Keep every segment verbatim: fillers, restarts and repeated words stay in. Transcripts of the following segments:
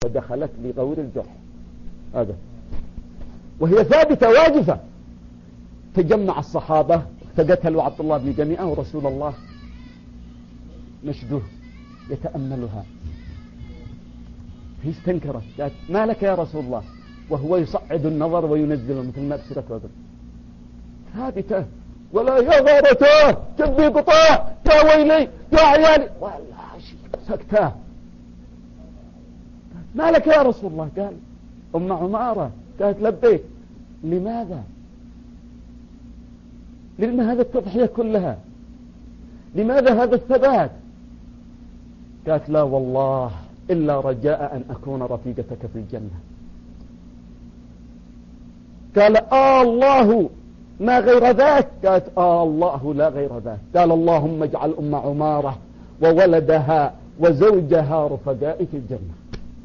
ودخلت بغور الجح هذا، وهي ثابتة واجفة. تجمع الصحابة فقتلوا عبد الله بن جميعة، ورسول الله مشدوه يتأملها. هي استنكرت، قالت ما لك يا رسول الله، وهو يصعد النظر وينزل مثل ما بسرت وضر. ثابتة، ولا يا غارته جنبي قطاع، يا ويلي يا عيالي، والله سكتاه. ما لك يا رسول الله؟ قال أم عمارة، قالت لبيك. لماذا؟ لما هذا التضحية كلها؟ لماذا هذا الثبات؟ قالت لا والله إلا رجاء أن أكون رفيقتك في الجنة. قال آه الله ما غير ذاك؟ قالت آه الله لا غير ذاك. قال اللهم اجعل أم عمارة وولدها وزوجها رفقائي في الجنة.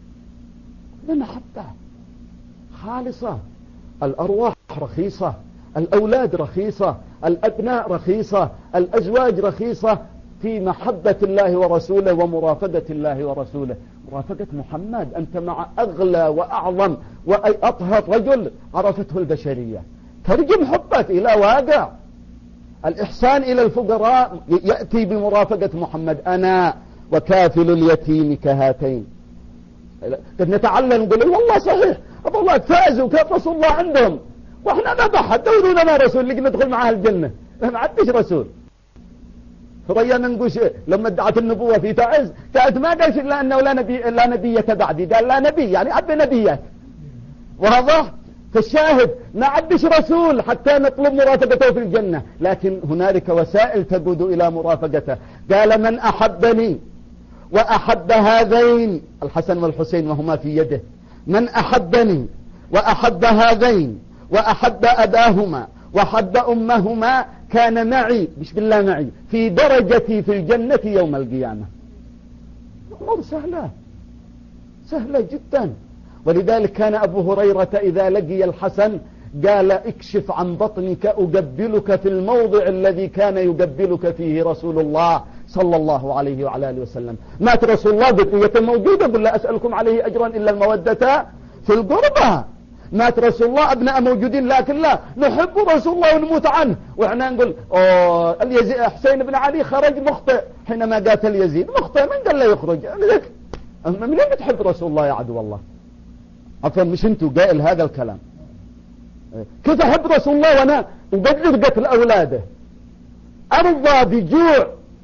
لمحبة خالصة. الأرواح رخيصة، الأولاد رخيصة، الأبناء رخيصة، الأزواج رخيصة في محبة الله ورسوله ومرافقة الله ورسوله. مرافقة محمد، أنت مع أغلى وأعظم وأطهر رجل عرفته البشرية، ترجم حبك إلى واقع. الإحسان إلى الفقراء يأتي بمرافقة محمد. أنا وكافل اليتيم كهاتين. قد نتعلم نقول والله صحيح أبو الله فازوا كيف رسول الله عندهم، وإحنا ما بحد دوروا لنا رسول اللي ندخل معاه الجنة، ما عدش رسول. فريانا نقول لما ادعت النبوة في تعز قالت ما قالش إلا أنه لا نبي لا نبية بعدي، قال لا نبي يعني عد نبيك. واضح؟ فالشاهد ما عدش رسول حتى نطلب مرافقته في الجنة، لكن هنالك وسائل تقود إلى مرافقته. قال من أحبني وأحب هذين الحسن والحسين وهما في يده، من أحبني وأحب هذين وأحب أباهما وأحب أمهما كان معي، مش بالله معي، في درجتي في الجنة يوم القيامة. أمور سهلة سهلة جدا. ولذلك كان أبو هريرة إذا لقي الحسن قال اكشف عن بطنك أقبلك في الموضع الذي كان يقبلك فيه رسول الله صلى الله عليه وعلى آله وسلم. مات رسول الله بقية موجودة، قل لا أسألكم عليه أجرا إلا المودة في القربى. مات رسول الله أبناء موجودين، لكن لا نحب رسول الله ونموت عنه، وإحنا نقول اليزيد حسين بن علي خرج مخطئ حينما قاتل يزيد، مخطئ من قال لا يخرج؟ منين بتحب رسول الله يا عدو الله؟ عفوا مش انتوا قائل هذا الكلام. كيف أحب رسول الله وأنا أبدل قتل أولاده، أرضى بجوع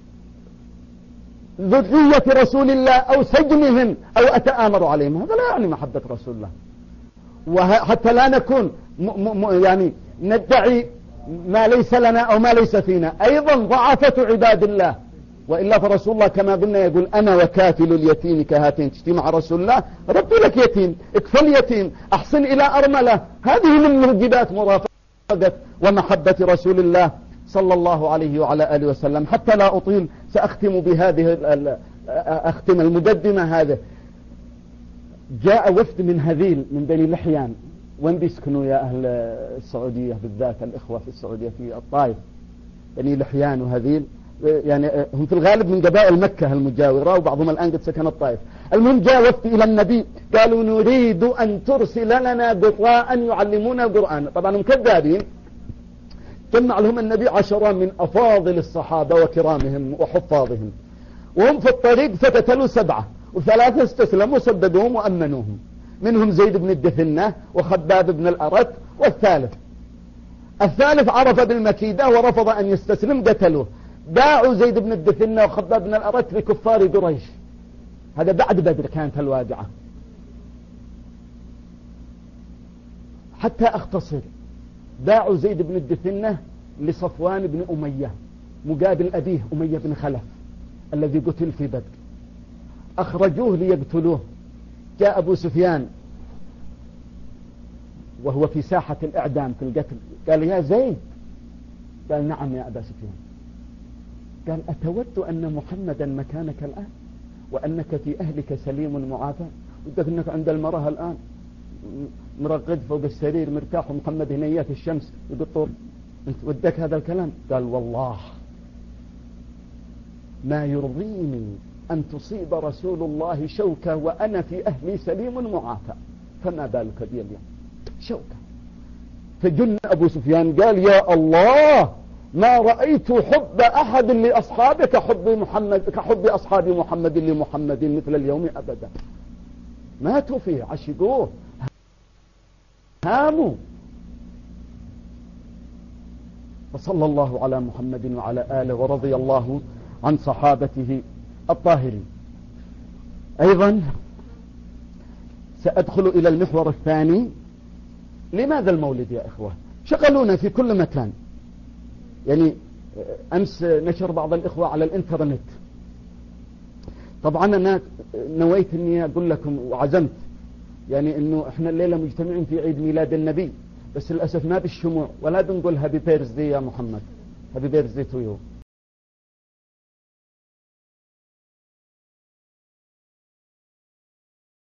ذرية رسول الله أو سجنهم أو أتآمر عليهم؟ هذا لا يعني محبة رسول الله. وحتى لا نكون م م يعني ندعي ما ليس لنا أو ما ليس فينا، أيضا ضعفة عباد الله. وإلا فرسول الله كما قلنا يقول أنا وكافل اليتيم كهاتين. تشتي مع رسول الله ربي لك يتيم، اكفل يتيم، أحسن إلى أرملة. هذه من موجبات مرافقة ومحبة رسول الله صلى الله عليه وعلى آله وسلم. حتى لا أطيل سأختم بهذه أختم المقدمة. هذا جاء وفد من هذيل من بني لحيان. وين بيسكنوا يا أهل السعودية بالذات الإخوة في السعودية في الطائف؟ بني لحيان وهذيل يعني هم في الغالب من قبائل مكة المجاورة، وبعضهم الآن قد سكن الطائف. المهم جاء وفد إلى النبي قالوا نريد أن ترسل لنا قراء يعلمونا القرآن. طبعا هم كذابين. جمع لهم النبي عشرة من أفاضل الصحابة وكرامهم وحفاظهم، وهم في الطريق فتتلوا سبعة، وثلاثة استسلموا وصدقوهم وأمنوهم. منهم زيد بن الدثنة وخباب بن الأرت، والثالث الثالث عرف بالمكيدة ورفض أن يستسلم، قتلوه. باعوا زيد بن الدثنة وخباب بن الأرت لكفار قريش. هذا بعد بدر كانت الواقعة. حتى أختصر، باعوا زيد بن الدثنة لصفوان بن أمية مقابل أبيه أمية بن خلف الذي قتل في بدر. أخرجوه ليقتلوه. جاء أبو سفيان وهو في ساحة الإعدام في القتل، قال يا زيد، قال نعم يا أبا سفيان. قال أتود أن محمدا مكانك الآن وأنك في أهلك سليم معافى، ودك أنك عند المرأة الآن مرقد فوق السرير مرتاح، ومحمد هنا في الشمس يقول انت ودك هذا الكلام؟ قال والله ما يرضيني أن تصيب رسول الله شوكة وأنا في أهلي سليم معافى، فما بالك بي اليوم شوكة. فجن أبو سفيان قال يا الله ما رأيت حب أحد لأصحابك كحب محمد كحب أصحاب محمد لمحمد مثل اليوم أبدا. ماتوا فيه، عشقوه، هاموا. وصلى الله على محمد وعلى آله ورضي الله عن صحابته الطاهرين. أيضا سأدخل إلى المحور الثاني. لماذا المولد يا إخوة؟ شغلونا في كل مكان. يعني أمس نشر بعض الإخوة على الإنترنت. طبعا أنا نويت أني أقول لكم وعزمت يعني أنه إحنا الليلة مجتمعين في عيد ميلاد النبي، بس للأسف ما بالشموع ولا بنقول هابي بيرثدي يا محمد، هابي بيرثدي تو يو.